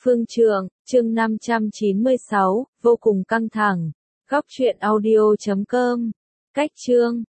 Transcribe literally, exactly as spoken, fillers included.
Phương Trượng, chương năm trăm chín mươi sáu, vô cùng căng thẳng. Góc truyện audio chấm com. Cách chương.